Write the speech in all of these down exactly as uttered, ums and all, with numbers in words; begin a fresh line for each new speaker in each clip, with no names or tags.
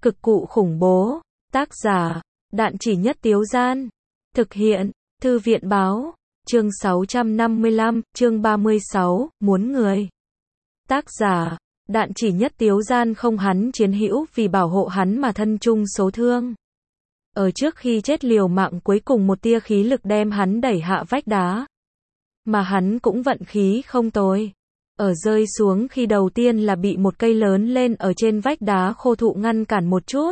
Cực cụ khủng bố. Tác giả, Đạn Chỉ Nhất Tiếu Gian. Thực hiện, Thư viện báo. Chương sáu trăm năm mươi lăm, chương ba mươi sáu, muốn người. Tác giả, Đạn Chỉ Nhất Tiếu Gian. Không, hắn chiến hữu vì bảo hộ hắn mà thân chung số thương. Ở trước khi chết liều mạng cuối cùng một tia khí lực đem hắn đẩy hạ vách đá. Mà hắn cũng vận khí không tồi. Ở rơi xuống khi đầu tiên là bị một cây lớn lên ở trên vách đá khô thụ ngăn cản một chút.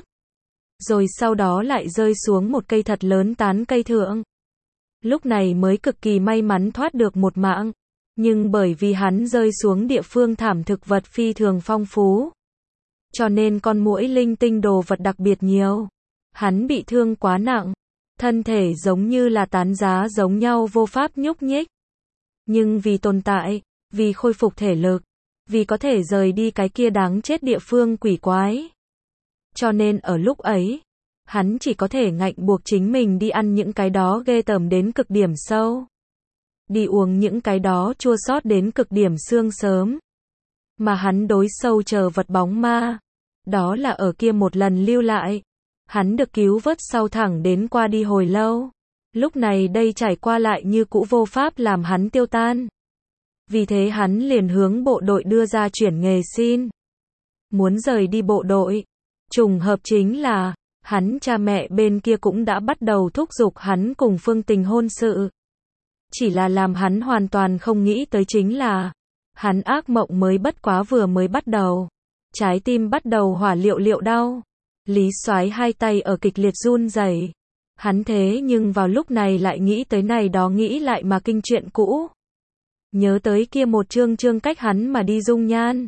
Rồi sau đó lại rơi xuống một cây thật lớn tán cây thượng. Lúc này mới cực kỳ may mắn thoát được một mạng. Nhưng bởi vì hắn rơi xuống địa phương thảm thực vật phi thường phong phú. Cho nên con muỗi linh tinh đồ vật đặc biệt nhiều. Hắn bị thương quá nặng. Thân thể giống như là tán giá giống nhau vô pháp nhúc nhích. Nhưng vì tồn tại, vì khôi phục thể lực, vì có thể rời đi cái kia đáng chết địa phương quỷ quái. Cho nên ở lúc ấy, hắn chỉ có thể ngạnh buộc chính mình đi ăn những cái đó ghê tởm đến cực điểm sâu. Đi uống những cái đó chua xót đến cực điểm xương sớm. Mà hắn đối sâu chờ vật bóng ma. Đó là ở kia một lần lưu lại. Hắn được cứu vớt sau thẳng đến qua đi hồi lâu. Lúc này đây trải qua lại như cũ vô pháp làm hắn tiêu tan. Vì thế hắn liền hướng bộ đội đưa ra chuyển nghề xin. Muốn rời đi bộ đội. Trùng hợp chính là, hắn cha mẹ bên kia cũng đã bắt đầu thúc giục hắn cùng Phương Tình hôn sự. Chỉ là làm hắn hoàn toàn không nghĩ tới chính là, hắn ác mộng mới bất quá vừa mới bắt đầu. Trái tim bắt đầu hỏa liệu liệu đau. Lý Soái hai tay ở kịch liệt run rẩy. Hắn thế nhưng vào lúc này lại nghĩ tới này đó nghĩ lại mà kinh chuyện cũ. Nhớ tới kia một chương chương cách hắn mà đi dung nhan.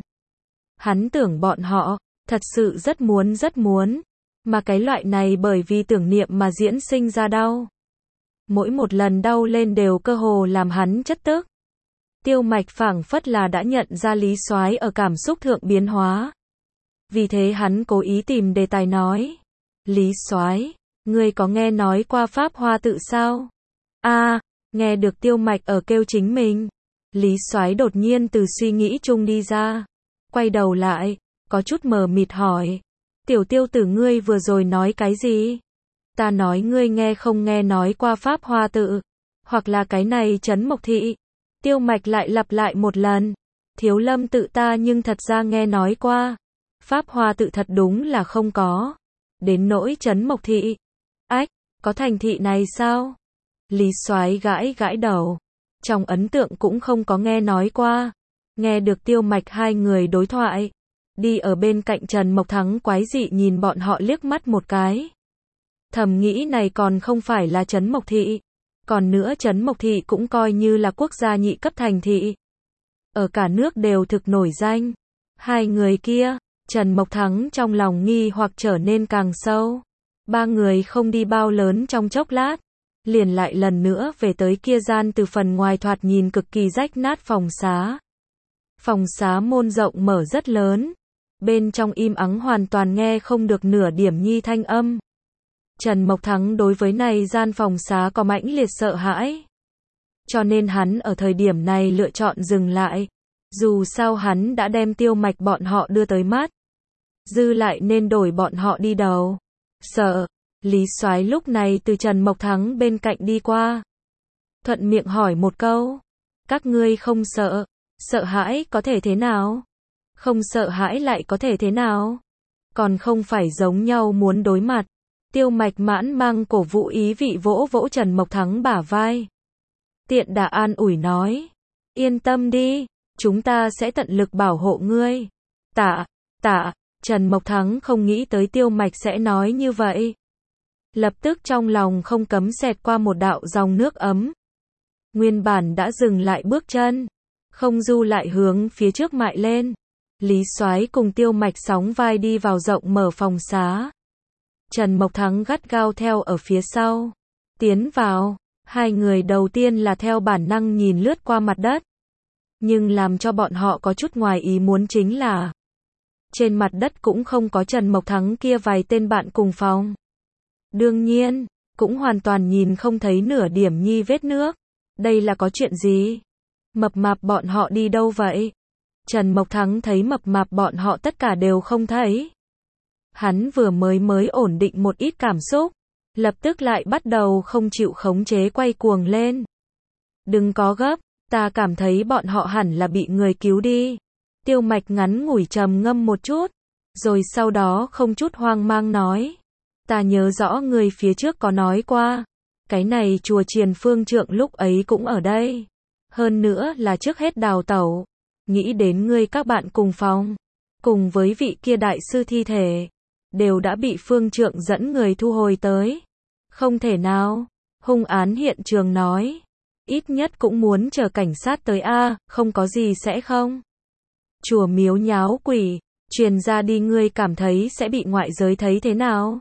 Hắn tưởng bọn họ, thật sự rất muốn rất muốn. Mà cái loại này bởi vì tưởng niệm mà diễn sinh ra đau. Mỗi một lần đau lên đều cơ hồ làm hắn chất tức. Tiêu Mạch phảng phất là đã nhận ra Lý Soái ở cảm xúc thượng biến hóa. Vì thế hắn cố ý tìm đề tài nói. Lý Soái, ngươi có nghe nói qua Pháp Hoa tự sao? A, à, nghe được Tiêu Mạch ở kêu chính mình. Lý Soái đột nhiên từ suy nghĩ chung đi ra. Quay đầu lại, có chút mờ mịt hỏi. Tiểu Tiêu tử ngươi vừa rồi nói cái gì? Ta nói ngươi nghe không nghe nói qua Pháp Hoa tự. Hoặc là cái này Trấn Mộc Thị. Tiêu Mạch lại lặp lại một lần. Thiếu Lâm tự ta nhưng thật ra nghe nói qua. Pháp Hoa tự thật đúng là không có. Đến nỗi Trấn Mộc Thị. Ách, có thành thị này sao? Lý Soái gãi gãi đầu. Trong ấn tượng cũng không có nghe nói qua. Nghe được Tiêu Mạch hai người đối thoại. Đi ở bên cạnh Trần Mộc Thắng quái dị nhìn bọn họ liếc mắt một cái. Thầm nghĩ này còn không phải là Trấn Mộc Thị. Còn nữa Trấn Mộc Thị cũng coi như là quốc gia nhị cấp thành thị. Ở cả nước đều thực nổi danh. Hai người kia, Trần Mộc Thắng trong lòng nghi hoặc trở nên càng sâu. Ba người không đi bao lớn trong chốc lát. Liền lại lần nữa về tới kia gian từ phần ngoài thoạt nhìn cực kỳ rách nát phòng xá. Phòng xá môn rộng mở rất lớn. Bên trong im ắng hoàn toàn nghe không được nửa điểm nhi thanh âm. Trần Mộc Thắng đối với này gian phòng xá có mãnh liệt sợ hãi. Cho nên hắn ở thời điểm này lựa chọn dừng lại. Dù sao hắn đã đem Tiêu Mạch bọn họ đưa tới mắt. Dư lại nên đổi bọn họ đi đầu. Sợ. Lý Soái lúc này từ Trần Mộc Thắng bên cạnh đi qua. Thuận miệng hỏi một câu. Các ngươi không sợ. Sợ hãi có thể thế nào? Không sợ hãi lại có thể thế nào? Còn không phải giống nhau muốn đối mặt. Tiêu Mạch mãn mang cổ vũ ý vị vỗ vỗ Trần Mộc Thắng bả vai. Tiện đà an ủi nói. Yên tâm đi, chúng ta sẽ tận lực bảo hộ ngươi. Tạ, tạ, Trần Mộc Thắng không nghĩ tới Tiêu Mạch sẽ nói như vậy. Lập tức trong lòng không cấm xẹt qua một đạo dòng nước ấm. Nguyên bản đã dừng lại bước chân. Không du lại hướng phía trước mại lên. Lý Soái cùng Tiêu Mạch sóng vai đi vào rộng mở phòng xá. Trần Mộc Thắng gắt gao theo ở phía sau. Tiến vào, hai người đầu tiên là theo bản năng nhìn lướt qua mặt đất. Nhưng làm cho bọn họ có chút ngoài ý muốn chính là trên mặt đất cũng không có Trần Mộc Thắng kia vài tên bạn cùng phòng. Đương nhiên, cũng hoàn toàn nhìn không thấy nửa điểm nhi vết nước. Đây là có chuyện gì? Mập mạp bọn họ đi đâu vậy? Trần Mộc Thắng thấy mập mạp bọn họ tất cả đều không thấy. Hắn vừa mới mới ổn định một ít cảm xúc, lập tức lại bắt đầu không chịu khống chế quay cuồng lên. Đừng có gấp, ta cảm thấy bọn họ hẳn là bị người cứu đi. Tiêu Mạch ngắn ngủi trầm ngâm một chút, rồi sau đó không chút hoang mang nói. Ta nhớ rõ người phía trước có nói qua, cái này chùa Triền Phương Trượng lúc ấy cũng ở đây. Hơn nữa là trước hết đào tẩu, nghĩ đến ngươi các bạn cùng phòng, cùng với vị kia đại sư thi thể, đều đã bị Phương Trượng dẫn người thu hồi tới. Không thể nào, hung án hiện trường nói. Ít nhất cũng muốn chờ cảnh sát tới a, không có gì sẽ không. Chùa miếu nháo quỷ, truyền ra đi ngươi cảm thấy sẽ bị ngoại giới thấy thế nào?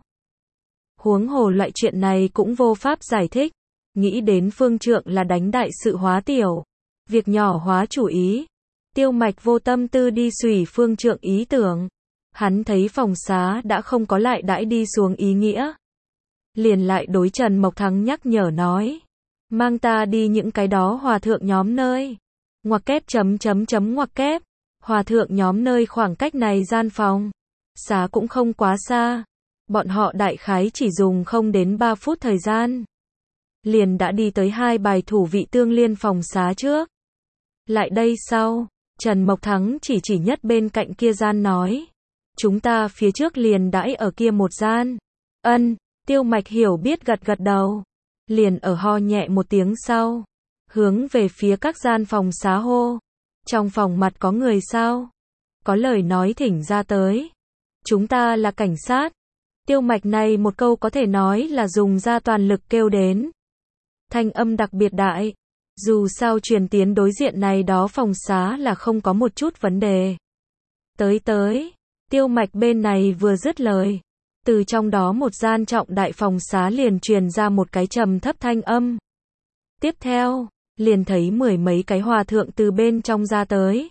Huống hồ loại chuyện này cũng vô pháp giải thích. Nghĩ đến Phương Trượng là đánh đại sự hóa tiểu, việc nhỏ hóa chủ ý. Tiêu Mạch vô tâm tư đi xùy Phương Trượng ý tưởng. Hắn thấy phòng xá đã không có lại đãi đi xuống ý nghĩa. Liền lại đối Trần Mộc Thắng nhắc nhở nói. Mang ta đi những cái đó hòa thượng nhóm nơi. Ngoặc kép chấm chấm chấm ngoặc kép. Hòa thượng nhóm nơi khoảng cách này gian phòng. Xá cũng không quá xa. Bọn họ đại khái chỉ dùng không đến ba phút thời gian. Liền đã đi tới hai bài thủ vị tương liên phòng xá trước. Lại đây sau, Trần Mộc Thắng chỉ chỉ nhất bên cạnh kia gian nói. Chúng ta phía trước liền đãi ở kia một gian. Ân, Tiêu Mạch hiểu biết gật gật đầu. Liền ở ho nhẹ một tiếng sau. Hướng về phía các gian phòng xá hô. Trong phòng mặt có người sao? Có lời nói thỉnh ra tới. Chúng ta là cảnh sát. Tiêu Mạch này một câu có thể nói là dùng ra toàn lực kêu đến. Thanh âm đặc biệt đại. Dù sao truyền tiến đối diện này đó phòng xá là không có một chút vấn đề. Tới tới, Tiêu Mạch bên này vừa dứt lời. Từ trong đó một gian trọng đại phòng xá liền truyền ra một cái trầm thấp thanh âm. Tiếp theo, liền thấy mười mấy cái hòa thượng từ bên trong ra tới.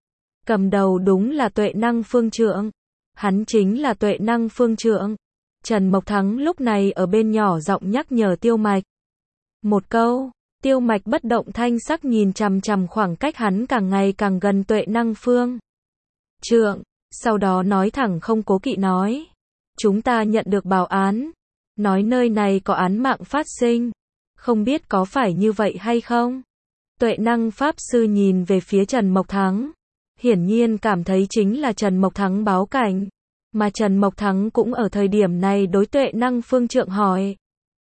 Cầm đầu đúng là Tuệ Năng Phương Trượng. Hắn chính là Tuệ Năng Phương Trượng. Trần Mộc Thắng lúc này ở bên nhỏ giọng nhắc nhở Tiêu Mạch. Một câu, Tiêu Mạch bất động thanh sắc nhìn chằm chằm khoảng cách hắn càng ngày càng gần Tuệ Năng Phương Trượng, sau đó nói thẳng không cố kỵ nói. Chúng ta nhận được báo án, nói nơi này có án mạng phát sinh. Không biết có phải như vậy hay không? Tuệ Năng Pháp Sư nhìn về phía Trần Mộc Thắng. Hiển nhiên cảm thấy chính là Trần Mộc Thắng báo cảnh. Mà Trần Mộc Thắng cũng ở thời điểm này đối Tuệ Năng Phương Trượng hỏi.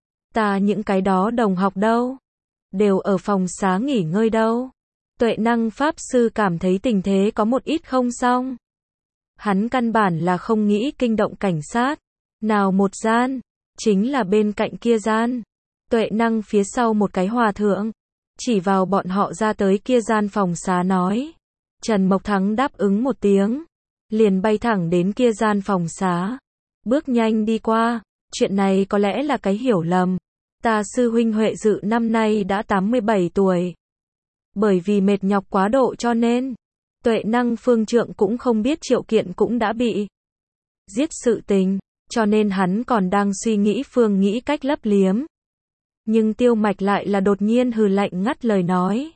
Ta những cái đó đồng học đâu? Đều ở phòng xá nghỉ ngơi đâu? Tuệ Năng Pháp Sư cảm thấy tình thế có một ít không xong. Hắn căn bản là không nghĩ kinh động cảnh sát. Nào một gian, chính là bên cạnh kia gian. Tuệ Năng phía sau một cái hòa thượng, chỉ vào bọn họ ra tới kia gian phòng xá nói. Trần Mộc Thắng đáp ứng một tiếng, liền bay thẳng đến kia gian phòng xá. Bước nhanh đi qua, chuyện này có lẽ là cái hiểu lầm. Ta sư huynh Huệ Dự năm nay đã tám mươi bảy tuổi. Bởi vì mệt nhọc quá độ cho nên, Tuệ Năng Phương Trượng cũng không biết Triệu Kiện cũng đã bị giết sự tình, cho nên hắn còn đang suy nghĩ phương nghĩ cách lấp liếm. Nhưng Tiêu Mạch lại là đột nhiên hừ lạnh ngắt lời nói.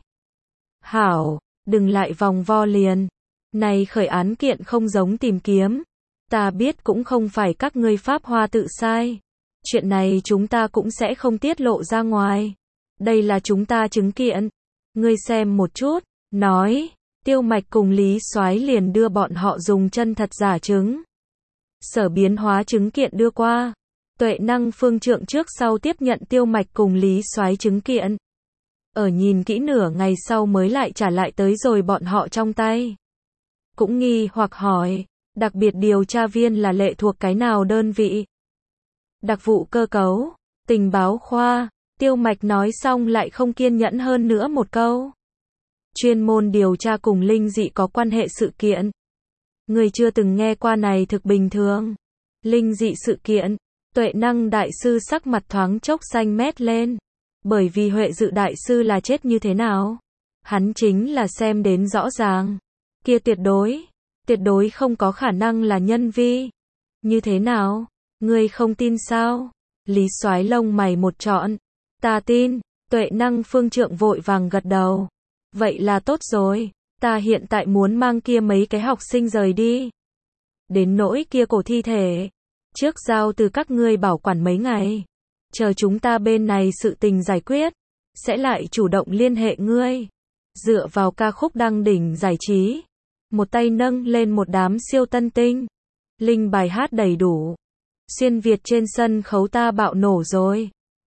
Hảo, đừng lại vòng vo liền. Này khởi án kiện không giống tìm kiếm. Ta biết cũng không phải các ngươi pháp hoa tự sai. Chuyện này chúng ta cũng sẽ không tiết lộ ra ngoài. Đây là chúng ta chứng kiện. Ngươi xem một chút, nói. Tiêu Mạch cùng Lý Soái liền đưa bọn họ dùng chân thật giả chứng. Sở biến hóa chứng kiện đưa qua. Tuệ Năng Phương Trượng trước sau tiếp nhận Tiêu Mạch cùng Lý Soái chứng kiện. Ở nhìn kỹ nửa ngày sau mới lại trả lại tới rồi bọn họ trong tay. Cũng nghi hoặc hỏi, đặc biệt điều tra viên là lệ thuộc cái nào đơn vị? Đặc vụ cơ cấu, tình báo khoa. Tiêu Mạch nói xong lại không kiên nhẫn hơn nữa một câu. Chuyên môn điều tra cùng linh dị có quan hệ sự kiện. Người chưa từng nghe qua này thực bình thường. Linh dị sự kiện. Tuệ Năng Đại Sư sắc mặt thoáng chốc xanh mét lên. Bởi vì Huệ Dự Đại Sư là chết như thế nào? Hắn chính là xem đến rõ ràng. Kia tuyệt đối, tuyệt đối không có khả năng là nhân vi. Như thế nào? Ngươi không tin sao? Lý Soái lông mày một trọn. Ta tin. Tuệ Năng Phương Trượng vội vàng gật đầu. Vậy là tốt rồi. Ta hiện tại muốn mang kia mấy cái học sinh rời đi. Đến nỗi kia cổ thi thể, Trước giao từ các ngươi bảo quản mấy ngày. Chờ chúng ta bên này sự tình giải quyết, sẽ lại chủ động liên hệ ngươi. Dựa vào ca khúc đăng đỉnh giải trí. Một tay nâng lên một đám siêu tân tinh. Linh bài hát đầy đủ. Xuyên Việt trên sân khấu ta bạo nổ rồi.